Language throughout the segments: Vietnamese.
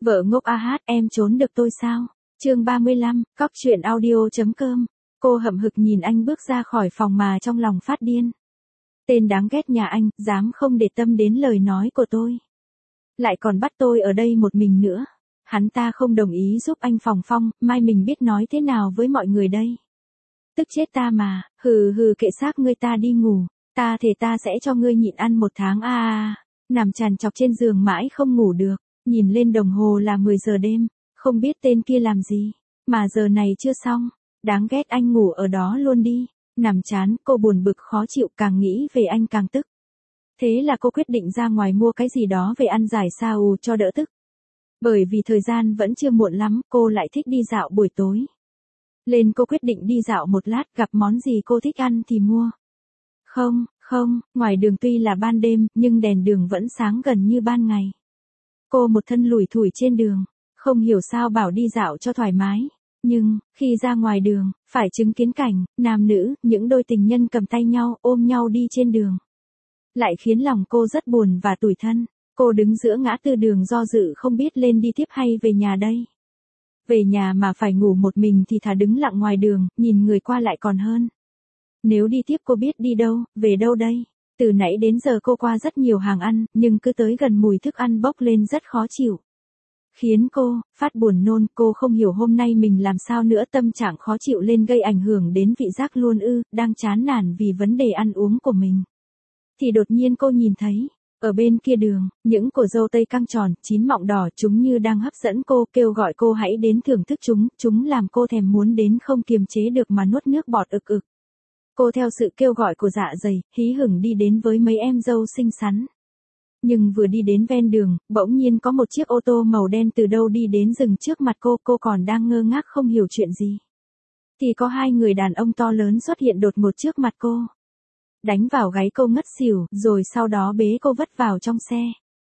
Vợ ngốc a hát, em trốn được tôi sao? Chương 35, cóc truyện audio.com. Cô hậm hực nhìn anh bước ra khỏi phòng mà trong lòng phát điên. Tên đáng ghét nhà anh, dám không để tâm đến lời nói của tôi. Lại còn bắt tôi ở đây một mình nữa. Hắn ta không đồng ý giúp anh phòng phong, mai mình biết nói thế nào với mọi người đây. Tức chết ta mà, hừ hừ kệ xác ngươi, ta đi ngủ. Ta thề ta sẽ cho ngươi nhịn ăn 1 tháng Nằm trằn trọc trên giường mãi không ngủ được. Nhìn lên đồng hồ là 10 giờ đêm, không biết tên kia làm gì, mà giờ này chưa xong, đáng ghét, anh ngủ ở đó luôn đi. Nằm chán, cô buồn bực khó chịu, càng nghĩ về anh càng tức. Thế là cô quyết định ra ngoài mua cái gì đó về ăn giải sao cho đỡ tức. Bởi vì thời gian vẫn chưa muộn lắm, cô lại thích đi dạo buổi tối. Lên cô quyết định đi dạo một lát, gặp món gì cô thích ăn thì mua. Không, ngoài đường tuy là ban đêm, nhưng đèn đường vẫn sáng gần như ban ngày. Cô một thân lủi thủi trên đường, không hiểu sao bảo đi dạo cho thoải mái. Nhưng, khi ra ngoài đường, phải chứng kiến cảnh, nam nữ, những đôi tình nhân cầm tay nhau, ôm nhau đi trên đường. Lại khiến lòng cô rất buồn và tủi thân. Cô đứng giữa ngã tư đường do dự không biết lên đi tiếp hay về nhà đây. Về nhà mà phải ngủ một mình thì thà đứng lặng ngoài đường, nhìn người qua lại còn hơn. Nếu đi tiếp cô biết đi đâu, về đâu đây? Từ nãy đến giờ cô qua rất nhiều hàng ăn, nhưng cứ tới gần mùi thức ăn bốc lên rất khó chịu. Khiến cô phát buồn nôn, cô không hiểu hôm nay mình làm sao nữa, tâm trạng khó chịu lên gây ảnh hưởng đến vị giác luôn đang chán nản vì vấn đề ăn uống của mình. Thì đột nhiên cô nhìn thấy, ở bên kia đường, những củ dâu tây căng tròn, chín mọng đỏ, chúng như đang hấp dẫn cô, kêu gọi cô hãy đến thưởng thức chúng làm cô thèm muốn đến không kiềm chế được mà nuốt nước bọt ực ực. Cô theo sự kêu gọi của dạ dày, hí hửng đi đến với mấy em dâu xinh xắn. Nhưng vừa đi đến ven đường, bỗng nhiên có một chiếc ô tô màu đen từ đâu đi đến dừng trước mặt cô còn đang ngơ ngác không hiểu chuyện gì. Thì có 2 người đàn ông to lớn xuất hiện đột ngột trước mặt cô. Đánh vào gáy cô ngất xỉu, rồi sau đó bế cô vất vào trong xe.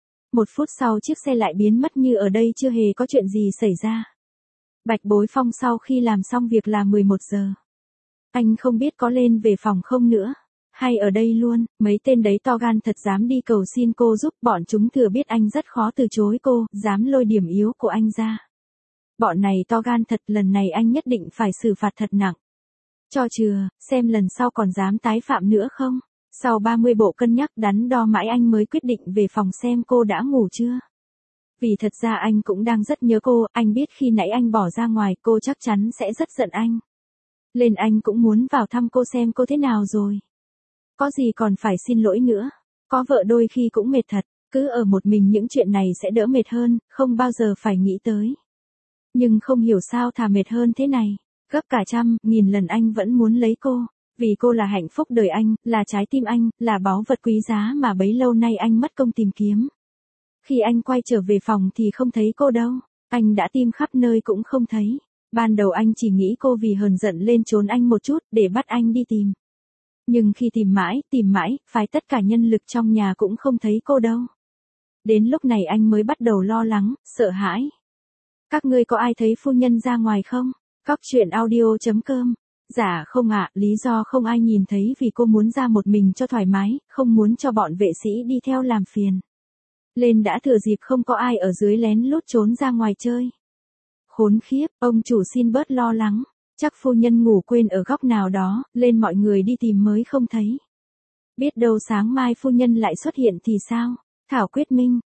1 phút sau chiếc xe lại biến mất như ở đây chưa hề có chuyện gì xảy ra. Bạch Bối Phong sau khi làm xong việc là 11 giờ. Anh không biết có lên về phòng không nữa. Hay ở đây luôn, mấy tên đấy to gan thật, dám đi cầu xin cô giúp, bọn chúng thừa biết anh rất khó từ chối cô, dám lôi điểm yếu của anh ra. Bọn này to gan thật, lần này anh nhất định phải xử phạt thật nặng. Cho chừa, xem lần sau còn dám tái phạm nữa không. Sau 30 bộ cân nhắc đắn đo mãi anh mới quyết định về phòng xem cô đã ngủ chưa. Vì thật ra anh cũng đang rất nhớ cô, anh biết khi nãy anh bỏ ra ngoài cô chắc chắn sẽ rất giận anh. Lên anh cũng muốn vào thăm cô xem cô thế nào rồi. Có gì còn phải xin lỗi nữa. Có vợ đôi khi cũng mệt thật, cứ ở một mình những chuyện này sẽ đỡ mệt hơn, không bao giờ phải nghĩ tới. Nhưng không hiểu sao thà mệt hơn thế này. Gấp cả trăm, nghìn lần anh vẫn muốn lấy cô. Vì cô là hạnh phúc đời anh, là trái tim anh, là báu vật quý giá mà bấy lâu nay anh mất công tìm kiếm. Khi anh quay trở về phòng thì không thấy cô đâu. Anh đã tìm khắp nơi cũng không thấy. Ban đầu anh chỉ nghĩ cô vì hờn giận lên trốn anh một chút để bắt anh đi tìm. Nhưng khi tìm mãi, phái tất cả nhân lực trong nhà cũng không thấy cô đâu. Đến lúc này anh mới bắt đầu lo lắng, sợ hãi. Các ngươi có ai thấy phu nhân ra ngoài không? Cóc truyện audio.com. Dạ không ạ, lý do không ai nhìn thấy vì cô muốn ra một mình cho thoải mái, không muốn cho bọn vệ sĩ đi theo làm phiền. Lên đã thừa dịp không có ai ở dưới lén lút trốn ra ngoài chơi. Khốn khiếp, ông chủ xin bớt lo lắng. Chắc phu nhân ngủ quên ở góc nào đó, lên mọi người đi tìm mới không thấy. Biết đâu sáng mai phu nhân lại xuất hiện thì sao? Thảo Quyết Minh,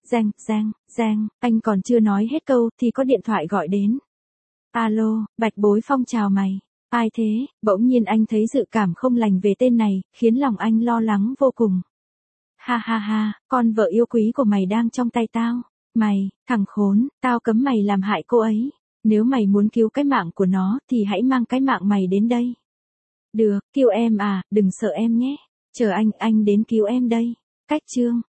Giang, anh còn chưa nói hết câu thì có điện thoại gọi đến. Alo, Bạch Bối Phong chào mày. Ai thế? Bỗng nhiên anh thấy dự cảm không lành về tên này, khiến lòng anh lo lắng vô cùng. Ha, con vợ yêu quý của mày đang trong tay tao. Mày, thằng khốn, tao cấm mày làm hại cô ấy. Nếu mày muốn cứu cái mạng của nó thì hãy mang cái mạng mày đến đây. Được, cứu em à, đừng sợ em nhé. Chờ anh đến cứu em đây. Cách chương.